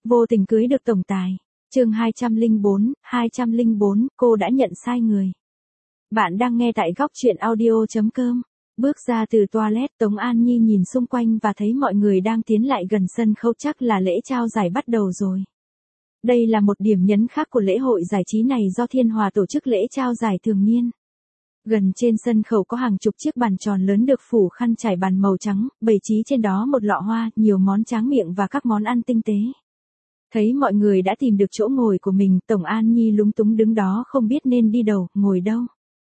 Vô tình cưới được tổng tài. Chương 204, cô đã nhận sai người. Bạn đang nghe tại góc truyện audio.com. Bước ra từ toilet, Tống An Nhi nhìn xung quanh và thấy mọi người đang tiến lại gần sân khấu, chắc là lễ trao giải bắt đầu rồi. Đây là một điểm nhấn khác của lễ hội giải trí này do Thiên Hòa tổ chức lễ trao giải thường niên. Gần trên sân khấu có hàng chục chiếc bàn tròn lớn được phủ khăn trải bàn màu trắng, bày trí trên đó một lọ hoa, nhiều món tráng miệng và các món ăn tinh tế. Thấy mọi người đã tìm được chỗ ngồi của mình, Tống An Nhi lúng túng đứng đó không biết nên đi đâu, ngồi đâu.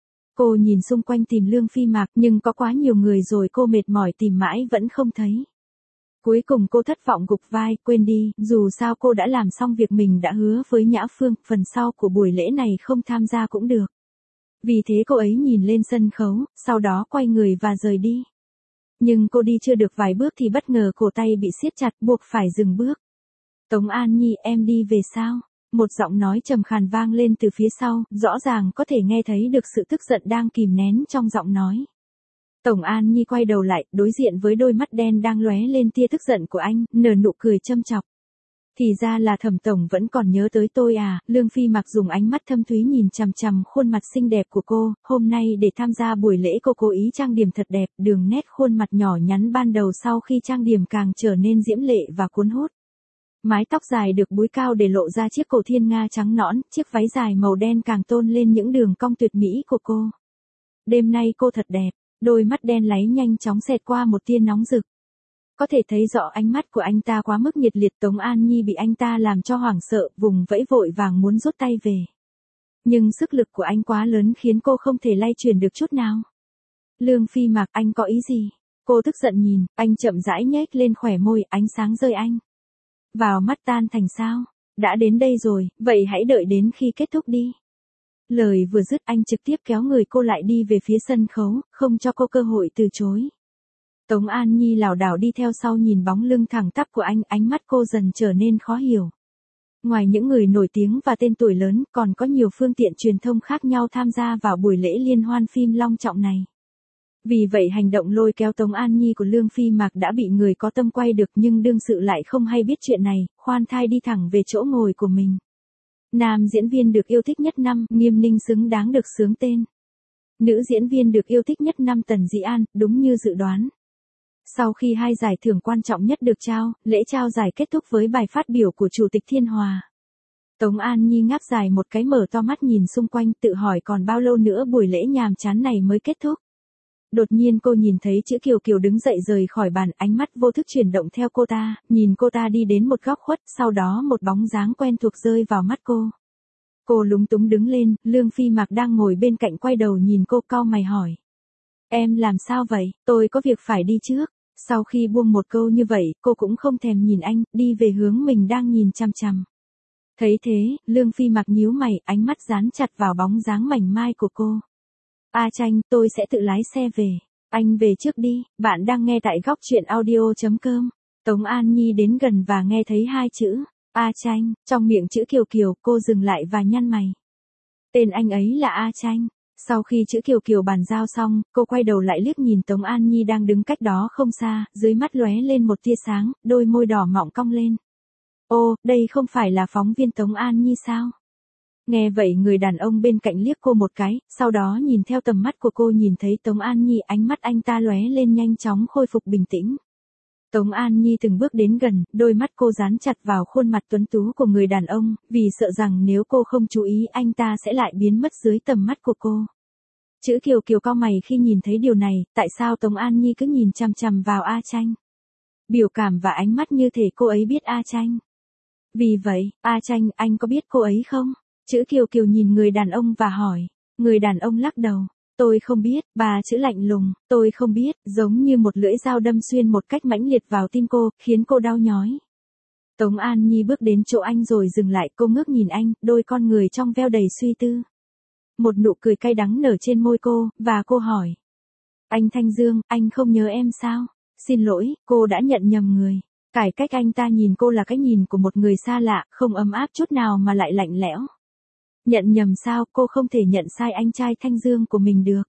Cô nhìn xung quanh tìm Lương Phi Mạc nhưng có quá nhiều người rồi, cô mệt mỏi tìm mãi vẫn không thấy. Cuối cùng cô thất vọng gục vai, quên đi, dù sao cô đã làm xong việc mình đã hứa với Nhã Phương, phần sau của buổi lễ này không tham gia cũng được. Vì thế cô ấy nhìn lên sân khấu, sau đó quay người và rời đi. Nhưng cô đi chưa được vài bước thì bất ngờ cổ tay bị siết chặt, buộc phải dừng bước. Tống An Nhi, em đi về sao? Một giọng nói trầm khàn vang lên từ phía sau, rõ ràng có thể nghe thấy được sự tức giận đang kìm nén trong giọng nói. Tống An Nhi quay đầu lại, đối diện với đôi mắt đen đang lóe lên tia tức giận của anh, nở nụ cười châm chọc. Thì ra là Thẩm tổng vẫn còn nhớ tới tôi à? Lương Phi Mặc dùng ánh mắt thâm thúy nhìn chằm chằm khuôn mặt xinh đẹp của cô, hôm nay để tham gia buổi lễ cô cố ý trang điểm thật đẹp, đường nét khuôn mặt nhỏ nhắn ban đầu sau khi trang điểm càng trở nên diễm lệ và cuốn hút. Mái tóc dài được búi cao để lộ ra chiếc cổ thiên nga trắng nõn, chiếc váy dài màu đen càng tôn lên những đường cong tuyệt mỹ của cô. Đêm nay cô thật đẹp, đôi mắt đen láy nhanh chóng xẹt qua một tia nóng rực. Có thể thấy rõ ánh mắt của anh ta quá mức nhiệt liệt, Tống An Nhi bị anh ta làm cho hoảng sợ, vùng vẫy vội vàng muốn rút tay về. Nhưng sức lực của anh quá lớn khiến cô không thể lay chuyển được chút nào. Lương Phi Mạc, anh có ý gì? Cô tức giận nhìn, anh chậm rãi nhếch lên khóe môi, ánh sáng rơi anh vào mắt tan thành sao. Đã đến đây rồi, vậy hãy đợi đến khi kết thúc đi. Lời vừa dứt anh trực tiếp kéo người cô lại đi về phía sân khấu, không cho cô cơ hội từ chối. Tống An Nhi lảo đảo đi theo sau nhìn bóng lưng thẳng tắp của anh, ánh mắt cô dần trở nên khó hiểu. Ngoài những người nổi tiếng và tên tuổi lớn, còn có nhiều phương tiện truyền thông khác nhau tham gia vào buổi lễ liên hoan phim long trọng này. Vì vậy hành động lôi kéo Tống An Nhi của Lương Phi Mạc đã bị người có tâm quay được, nhưng đương sự lại không hay biết chuyện này, khoan thai đi thẳng về chỗ ngồi của mình. Nam diễn viên được yêu thích nhất năm, Nghiêm Ninh xứng đáng được xướng tên. Nữ diễn viên được yêu thích nhất năm, Tần Dĩ An, đúng như dự đoán. Sau khi hai giải thưởng quan trọng nhất được trao, lễ trao giải kết thúc với bài phát biểu của Chủ tịch Thiên Hòa. Tống An Nhi ngáp dài một cái, mở to mắt nhìn xung quanh, tự hỏi còn bao lâu nữa buổi lễ nhàm chán này mới kết thúc. Đột nhiên cô nhìn thấy chữ Kiều Kiều đứng dậy rời khỏi bàn, ánh mắt vô thức chuyển động theo cô ta, nhìn cô ta đi đến một góc khuất, sau đó một bóng dáng quen thuộc rơi vào mắt cô. Cô lúng túng đứng lên, Lương Phi Mạc đang ngồi bên cạnh quay đầu nhìn cô, cau mày hỏi. Em làm sao vậy? Tôi có việc phải đi trước. Sau khi buông một câu như vậy, cô cũng không thèm nhìn anh, đi về hướng mình đang nhìn chằm chằm. Thấy thế, Lương Phi Mạc nhíu mày, ánh mắt dán chặt vào bóng dáng mảnh mai của cô. A Tranh, tôi sẽ tự lái xe về. Anh về trước đi, bạn đang nghe tại góc truyện audio.com. Tống An Nhi đến gần và nghe thấy hai chữ A Tranh, trong miệng chữ Kiều Kiều, cô dừng lại và nhăn mày. Tên anh ấy là A Tranh. Sau khi chữ Kiều Kiều bàn giao xong, cô quay đầu lại liếc nhìn Tống An Nhi đang đứng cách đó không xa, dưới mắt lóe lên một tia sáng, đôi môi đỏ mọng cong lên. Ô, đây không phải là phóng viên Tống An Nhi sao? Nghe vậy người đàn ông bên cạnh liếc cô một cái, sau đó nhìn theo tầm mắt của cô nhìn thấy Tống An Nhi, ánh mắt anh ta lóe lên nhanh chóng khôi phục bình tĩnh. Tống An Nhi từng bước đến gần, đôi mắt cô dán chặt vào khuôn mặt tuấn tú của người đàn ông, vì sợ rằng nếu cô không chú ý anh ta sẽ lại biến mất dưới tầm mắt của cô. Chữ Kiều Kiều cau mày khi nhìn thấy điều này, tại sao Tống An Nhi cứ nhìn chằm chằm vào A Tranh? Biểu cảm và ánh mắt như thể cô ấy biết A Tranh. Vì vậy, A Tranh, anh có biết cô ấy không? Chữ Kiều Kiều nhìn người đàn ông và hỏi. Người đàn ông lắc đầu. Tôi không biết, bà chữ lạnh lùng, tôi không biết, giống như một lưỡi dao đâm xuyên một cách mãnh liệt vào tim cô, khiến cô đau nhói. Tống An Nhi bước đến chỗ anh rồi dừng lại, cô ngước nhìn anh, đôi con người trong veo đầy suy tư. Một nụ cười cay đắng nở trên môi cô, và cô hỏi. Anh Thanh Dương, anh không nhớ em sao? Xin lỗi, cô đã nhận nhầm người. Cái cách anh ta nhìn cô là cái nhìn của một người xa lạ, không ấm áp chút nào mà lại lạnh lẽo. Nhận nhầm sao, cô không thể nhận sai anh trai Thanh Dương của mình được.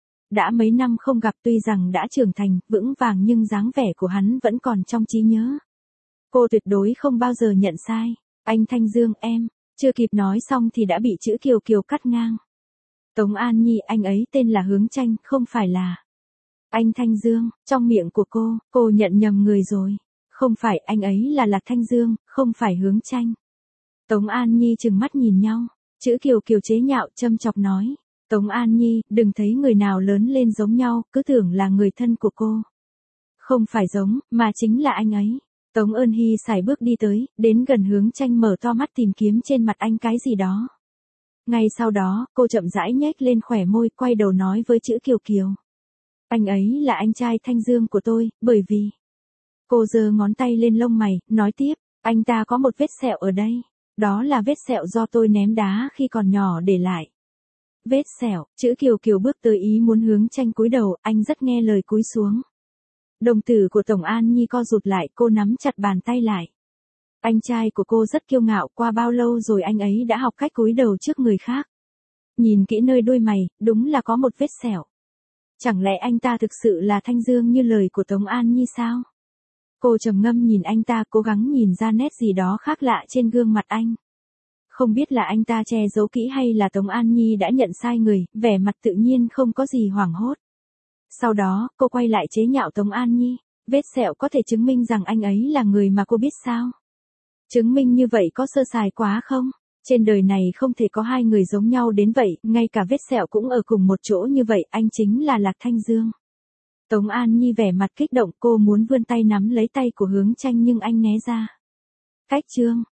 Đã mấy năm không gặp, tuy rằng đã trưởng thành, vững vàng nhưng dáng vẻ của hắn vẫn còn trong trí nhớ. Cô tuyệt đối không bao giờ nhận sai. Anh Thanh Dương em, chưa kịp nói xong thì đã bị chữ Kiều Kiều cắt ngang. Tống An Nhi, anh ấy tên là Hướng Tranh, không phải là. Anh Thanh Dương, trong miệng của cô nhận nhầm người rồi. Không phải, anh ấy là Lạc Thanh Dương, không phải Hướng Tranh. Tống An Nhi trừng mắt nhìn nhau. Chữ Kiều Kiều chế nhạo châm chọc nói. Tống An Nhi, đừng thấy người nào lớn lên giống nhau, cứ tưởng là người thân của cô. Không phải giống, mà chính là anh ấy. Tống Ơn Hy sải bước đi tới, đến gần Hướng Tranh mở to mắt tìm kiếm trên mặt anh cái gì đó. Ngay sau đó, cô chậm rãi nhếch lên khóe môi, quay đầu nói với chữ Kiều Kiều. Anh ấy là anh trai Thanh Dương của tôi, bởi vì... Cô giơ ngón tay lên lông mày, nói tiếp, anh ta có một vết sẹo ở đây. Đó là vết sẹo do tôi ném đá khi còn nhỏ để lại. Vết sẹo, chữ Kiều Kiều bước tới ý muốn Hướng Tranh cúi đầu, anh rất nghe lời cúi xuống. Đồng tử của Tổng An Nhi co rụt lại, cô nắm chặt bàn tay lại. Anh trai của cô rất kiêu ngạo, qua bao lâu rồi anh ấy đã học cách cúi đầu trước người khác. Nhìn kỹ nơi đuôi mày, đúng là có một vết sẹo. Chẳng lẽ anh ta thực sự là Thanh Dương như lời của Tống An Nhi sao? Cô trầm ngâm nhìn anh ta, cố gắng nhìn ra nét gì đó khác lạ trên gương mặt anh. Không biết là anh ta che giấu kỹ hay là Tống An Nhi đã nhận sai người, vẻ mặt tự nhiên không có gì hoảng hốt. Sau đó, cô quay lại chế nhạo Tống An Nhi. Vết sẹo có thể chứng minh rằng anh ấy là người mà cô biết sao? Chứng minh như vậy có sơ sài quá không? Trên đời này không thể có hai người giống nhau đến vậy, ngay cả vết sẹo cũng ở cùng một chỗ như vậy, anh chính là Lạc Thanh Dương. Tống An Nhi vẻ mặt kích động, cô muốn vươn tay nắm lấy tay của Hướng Tranh nhưng anh né ra. Cách chương